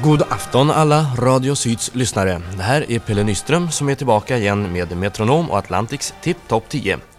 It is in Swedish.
God afton alla Radio Syds lyssnare. Det här är Pelle Nyström som är tillbaka igen med Metronom och Atlantics Tip Top 10.